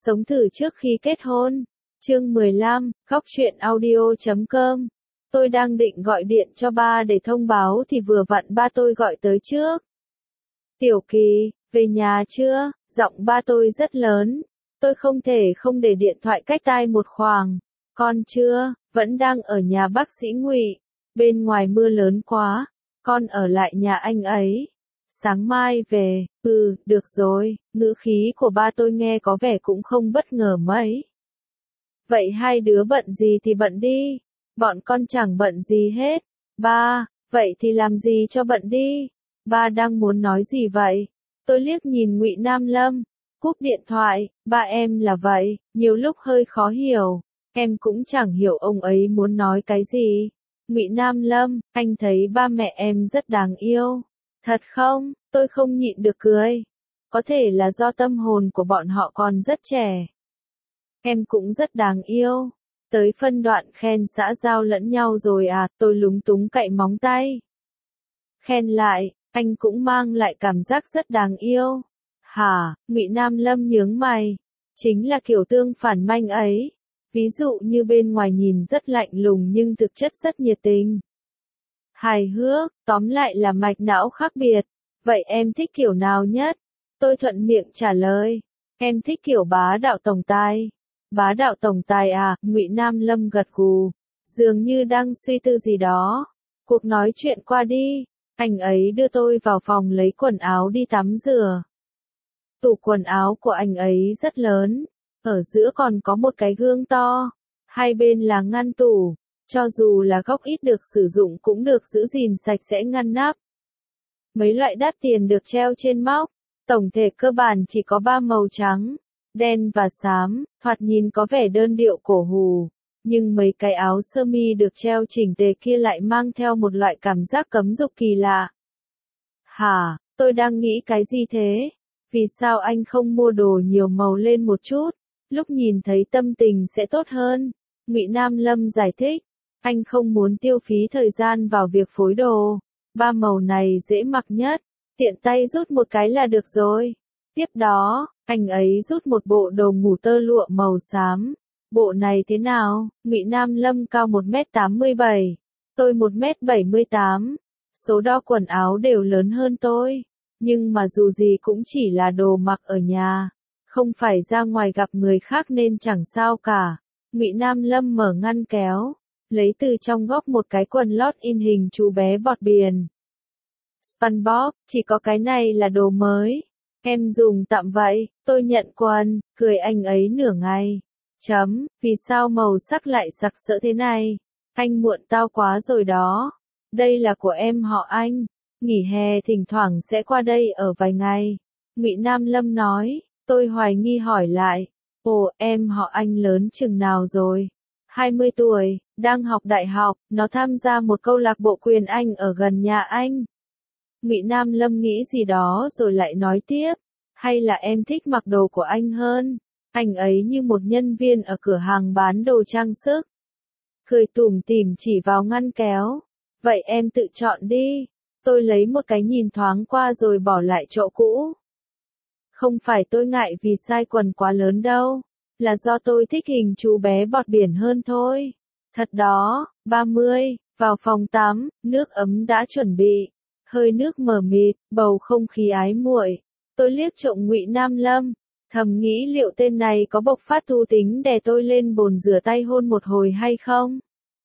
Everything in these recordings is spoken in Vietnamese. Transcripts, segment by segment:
Sống thử trước khi kết hôn. Chương 15, Góc truyện audio.com. Tôi đang định gọi điện cho ba để thông báo thì vừa vặn ba tôi gọi tới trước. Tiểu Kỳ, về nhà chưa? Giọng ba tôi rất lớn. Tôi không thể không để điện thoại cách tai một khoảng. Con chưa, vẫn đang ở nhà bác sĩ Ngụy. Bên ngoài mưa lớn quá, con ở lại nhà anh ấy. Sáng mai về, được rồi, ngữ khí của ba tôi nghe có vẻ cũng không bất ngờ mấy. Vậy hai đứa bận gì thì bận đi, bọn con chẳng bận gì hết. Ba, vậy thì làm gì cho bận đi. Ba đang muốn nói gì vậy? Tôi liếc nhìn Ngụy Nam Lâm, cúp điện thoại, ba em là vậy, nhiều lúc hơi khó hiểu, em cũng chẳng hiểu ông ấy muốn nói cái gì. Ngụy Nam Lâm, anh thấy ba mẹ em rất đáng yêu. Thật không? Tôi không nhịn được cười. Có thể là do tâm hồn của bọn họ còn rất trẻ. Em cũng rất đáng yêu. Tới phân đoạn khen xã giao lẫn nhau rồi à, tôi lúng túng cạy móng tay. Khen lại, anh cũng mang lại cảm giác rất đáng yêu. Hả? Ngụy Nam Lâm nhướng mày. Chính là kiểu tương phản manh ấy. Ví dụ như bên ngoài nhìn rất lạnh lùng nhưng thực chất rất nhiệt tình. Hài hước, tóm lại là mạch não khác biệt. Vậy em thích kiểu nào nhất? Tôi thuận miệng trả lời. Em thích kiểu bá đạo tổng tài. Bá đạo tổng tài à? Ngụy Nam Lâm gật gù, dường như đang suy tư gì đó. Cuộc nói chuyện qua đi, anh ấy đưa tôi vào phòng lấy quần áo đi tắm rửa. Tủ quần áo của anh ấy rất lớn, ở giữa còn có một cái gương to, hai bên là ngăn tủ, cho dù là góc ít được sử dụng cũng được giữ gìn sạch sẽ ngăn nắp. Mấy loại đắt tiền được treo trên móc, tổng thể cơ bản chỉ có 3 màu trắng, đen và xám, thoạt nhìn có vẻ đơn điệu cổ hủ, nhưng mấy cái áo sơ mi được treo chỉnh tề kia lại mang theo một loại cảm giác cấm dục kỳ lạ. Hả, tôi đang nghĩ cái gì thế? Vì sao anh không mua đồ nhiều màu lên một chút, lúc nhìn thấy tâm tình sẽ tốt hơn? Ngụy Nam Lâm giải thích, anh không muốn tiêu phí thời gian vào việc phối đồ. 3 màu này dễ mặc nhất, tiện tay rút một cái là được rồi. Tiếp đó, anh ấy rút một bộ đồ ngủ tơ lụa màu xám. Bộ này thế nào? Ngụy Nam Lâm cao 1m87, tôi 1m78. Số đo quần áo đều lớn hơn tôi, nhưng mà dù gì cũng chỉ là đồ mặc ở nhà, không phải ra ngoài gặp người khác nên chẳng sao cả. Ngụy Nam Lâm mở ngăn kéo, lấy từ trong góc một cái quần lót in hình chú bé bọt biển. SpongeBob, chỉ có cái này là đồ mới. Em dùng tạm vậy, tôi nhận quần, cười anh ấy nửa ngày. Vì sao màu sắc lại sặc sỡ thế này? Anh muộn tao quá rồi đó. Đây là của em họ Anh. Nghỉ hè thỉnh thoảng sẽ qua đây ở vài ngày. Ngụy Nam Lâm nói, tôi hoài nghi hỏi lại. Ồ, em họ Anh lớn chừng nào rồi? 20 tuổi, đang học đại học, nó tham gia một câu lạc bộ quyền Anh ở gần nhà anh. Ngụy Nam Lâm nghĩ gì đó rồi lại nói tiếp, hay là em thích mặc đồ của anh hơn? Anh ấy như một nhân viên ở cửa hàng bán đồ trang sức. Cười tủm tỉm chỉ vào ngăn kéo. Vậy em tự chọn đi. Tôi lấy một cái nhìn thoáng qua rồi bỏ lại chỗ cũ. Không phải tôi ngại vì size quần quá lớn đâu, là do tôi thích hình chú bé bọt biển hơn thôi. Thật đó. 30, vào phòng tắm, nước ấm đã chuẩn bị. Hơi nước mờ mịt, bầu không khí ái muội. Tôi liếc trộm Ngụy Nam Lâm, thầm nghĩ liệu tên này có bộc phát thú tính đè tôi lên bồn rửa tay hôn một hồi hay không?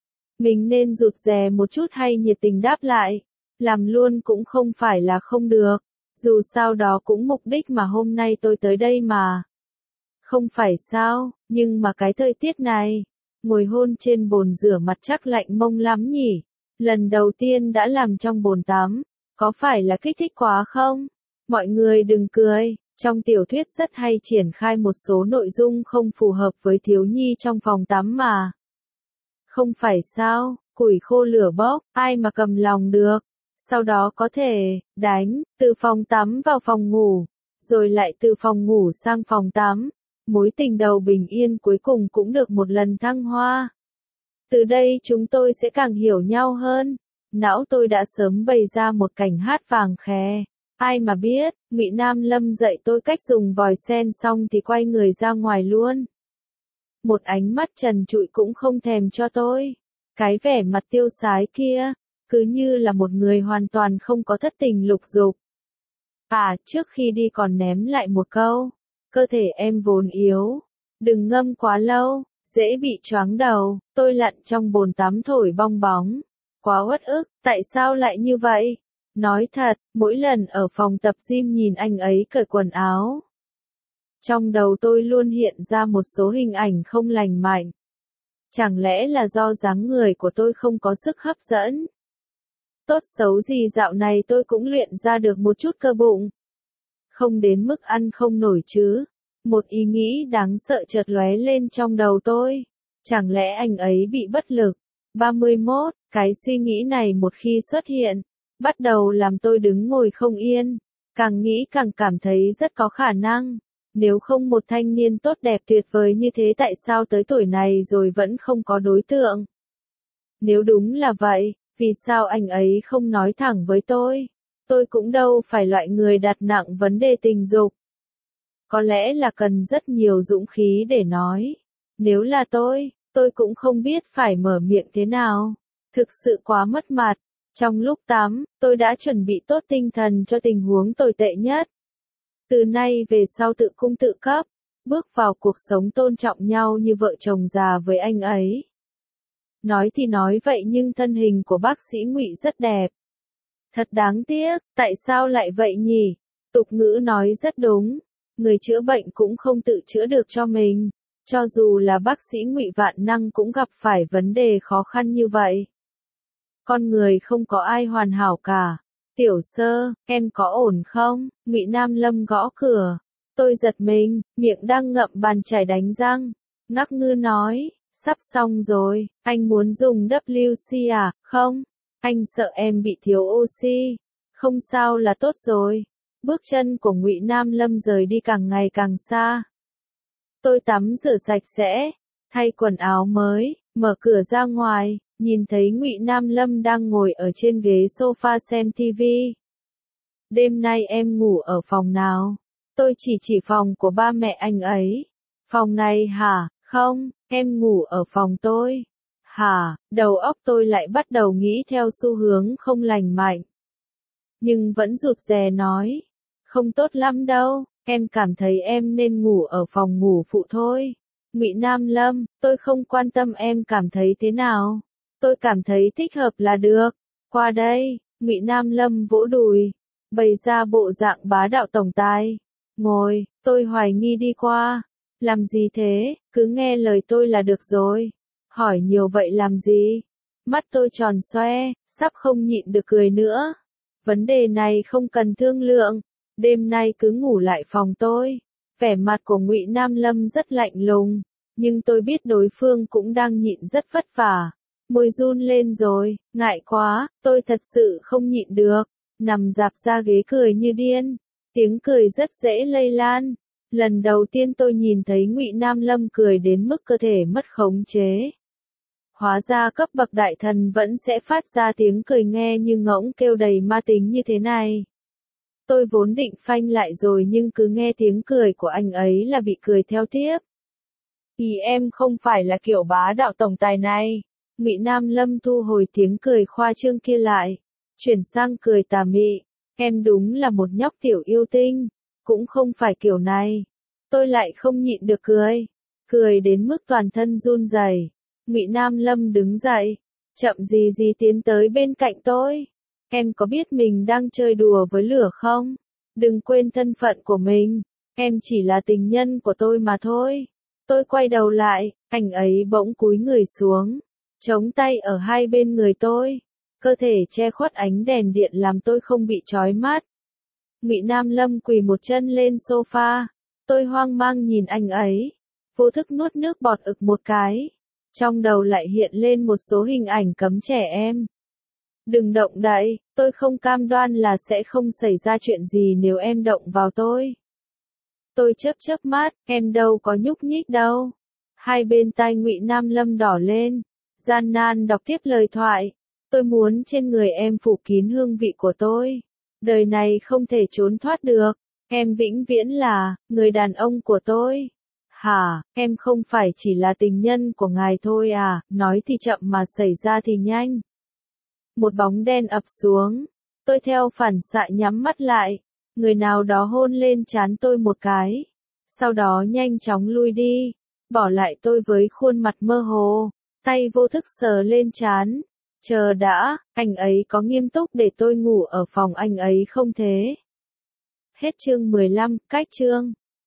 Mình nên rụt rè một chút hay nhiệt tình đáp lại? Làm luôn cũng không phải là không được, dù sao đó cũng mục đích mà hôm nay tôi tới đây mà. Không phải sao, nhưng mà cái thời tiết này, ngồi hôn trên bồn rửa mặt chắc lạnh mông lắm nhỉ? Lần đầu tiên đã làm trong bồn tắm, có phải là kích thích quá không? Mọi người đừng cười, trong tiểu thuyết rất hay triển khai một số nội dung không phù hợp với thiếu nhi trong phòng tắm mà. Không phải sao, củi khô lửa bốc, ai mà cầm lòng được. Sau đó có thể, đánh, từ phòng tắm vào phòng ngủ, rồi lại từ phòng ngủ sang phòng tắm. Mối tình đầu bình yên cuối cùng cũng được một lần thăng hoa. Từ đây chúng tôi sẽ càng hiểu nhau hơn. Não tôi đã sớm bày ra một cảnh hát vàng khè. Ai mà biết, Ngụy Nam Lâm dạy tôi cách dùng vòi sen xong thì quay người ra ngoài luôn. Một ánh mắt trần trụi cũng không thèm cho tôi. Cái vẻ mặt tiêu sái kia, cứ như là một người hoàn toàn không có thất tình lục dục. Trước khi đi còn ném lại một câu, cơ thể em vốn yếu, đừng ngâm quá lâu, dễ bị choáng đầu. Tôi lặn trong bồn tắm thổi bong bóng. Quá uất ức, tại sao lại như vậy? Nói thật, mỗi lần ở phòng tập gym nhìn anh ấy cởi quần áo, trong đầu tôi luôn hiện ra một số hình ảnh không lành mạnh. Chẳng lẽ là do dáng người của tôi không có sức hấp dẫn? Tốt xấu gì dạo này tôi cũng luyện ra được một chút cơ bụng. Không đến mức ăn không nổi chứ. Một ý nghĩ đáng sợ chợt lóe lên trong đầu tôi. Chẳng lẽ anh ấy bị bất lực? 31, cái suy nghĩ này một khi xuất hiện, bắt đầu làm tôi đứng ngồi không yên. Càng nghĩ càng cảm thấy rất có khả năng. Nếu không một thanh niên tốt đẹp tuyệt vời như thế tại sao tới tuổi này rồi vẫn không có đối tượng? Nếu đúng là vậy, vì sao anh ấy không nói thẳng với tôi? Tôi cũng đâu phải loại người đặt nặng vấn đề tình dục. Có lẽ là cần rất nhiều dũng khí để nói. Nếu là tôi cũng không biết phải mở miệng thế nào. Thực sự quá mất mặt. Trong lúc tắm, tôi đã chuẩn bị tốt tinh thần cho tình huống tồi tệ nhất. Từ nay về sau tự cung tự cấp, bước vào cuộc sống tôn trọng nhau như vợ chồng già với anh ấy. Nói thì nói vậy nhưng thân hình của bác sĩ Ngụy rất đẹp. Thật đáng tiếc, tại sao lại vậy nhỉ? Tục ngữ nói rất đúng, người chữa bệnh cũng không tự chữa được cho mình. Cho dù là bác sĩ Ngụy vạn năng cũng gặp phải vấn đề khó khăn như vậy. Con người không có ai hoàn hảo cả. Tiểu Sơ, em có ổn không? Ngụy Nam Lâm gõ cửa. Tôi giật mình, miệng đang ngậm bàn chải đánh răng. Ngắc ngư nói, sắp xong rồi, anh muốn dùng WC à? Không, anh sợ em bị thiếu oxy. Không sao là tốt rồi. Bước chân của Ngụy Nam Lâm rời đi càng ngày càng xa. Tôi tắm rửa sạch sẽ, thay quần áo mới, mở cửa ra ngoài, nhìn thấy Ngụy Nam Lâm đang ngồi ở trên ghế sofa xem TV. Đêm nay em ngủ ở phòng nào? Tôi chỉ phòng của ba mẹ anh ấy. Phòng này hả? Không, em ngủ ở phòng tôi. Hả? Đầu óc tôi lại bắt đầu nghĩ theo xu hướng không lành mạnh. Nhưng vẫn rụt rè nói. Không tốt lắm đâu, em cảm thấy em nên ngủ ở phòng ngủ phụ thôi. Ngụy Nam Lâm, tôi không quan tâm em cảm thấy thế nào. Tôi cảm thấy thích hợp là được. Qua đây, Ngụy Nam Lâm vỗ đùi, bày ra bộ dạng bá đạo tổng tài. Ngồi, tôi hoài nghi đi qua. Làm gì thế, cứ nghe lời tôi là được rồi. Hỏi nhiều vậy làm gì? Mắt tôi tròn xoe, sắp không nhịn được cười nữa. Vấn đề này không cần thương lượng. Đêm nay cứ ngủ lại phòng tôi. Vẻ mặt của Ngụy Nam Lâm rất lạnh lùng, nhưng tôi biết đối phương cũng đang nhịn rất vất vả. Môi run lên rồi, ngại quá, tôi thật sự không nhịn được. Nằm rạp ra ghế cười như điên. Tiếng cười rất dễ lây lan. Lần đầu tiên tôi nhìn thấy Ngụy Nam Lâm cười đến mức cơ thể mất khống chế. Hóa ra cấp bậc đại thần vẫn sẽ phát ra tiếng cười nghe như ngỗng kêu đầy ma tính như thế này. Tôi vốn định phanh lại rồi nhưng cứ nghe tiếng cười của anh ấy là bị cười theo tiếp. Ý em không phải là kiểu bá đạo tổng tài này. Ngụy Nam Lâm thu hồi tiếng cười khoa trương kia lại, chuyển sang cười tà mị. Em đúng là một nhóc tiểu yêu tinh, cũng không phải kiểu này. Tôi lại không nhịn được cười đến mức toàn thân run rẩy. Ngụy Nam Lâm đứng dậy, chậm gì gì tiến tới bên cạnh tôi. Em có biết mình đang chơi đùa với lửa không? Đừng quên thân phận của mình, em chỉ là tình nhân của tôi mà thôi. Tôi quay đầu lại, anh ấy bỗng cúi người xuống, chống tay ở hai bên người tôi. Cơ thể che khuất ánh đèn điện làm tôi không bị chói mắt. Ngụy Nam Lâm quỳ một chân lên sofa. Tôi hoang mang nhìn anh ấy, vô thức nuốt nước bọt ực một cái. Trong đầu lại hiện lên một số hình ảnh cấm trẻ em. Đừng động đậy, tôi không cam đoan là sẽ không xảy ra chuyện gì nếu em động vào tôi. Tôi chớp mắt, em đâu có nhúc nhích đâu. Hai bên tai Ngụy Nam Lâm đỏ lên, gian nan đọc tiếp lời thoại. Tôi muốn trên người em phủ kín hương vị của tôi. Đời này không thể trốn thoát được. Em vĩnh viễn là người đàn ông của tôi. Hả, em không phải chỉ là tình nhân của ngài thôi à, nói thì chậm mà xảy ra thì nhanh. Một bóng đen ập xuống. Tôi theo phản xạ nhắm mắt lại. Người nào đó hôn lên trán tôi một cái. Sau đó nhanh chóng lui đi. Bỏ lại tôi với khuôn mặt mơ hồ. Tay vô thức sờ lên trán. Chờ đã, anh ấy có nghiêm túc để tôi ngủ ở phòng anh ấy không thế? Hết chương 15, cách chương.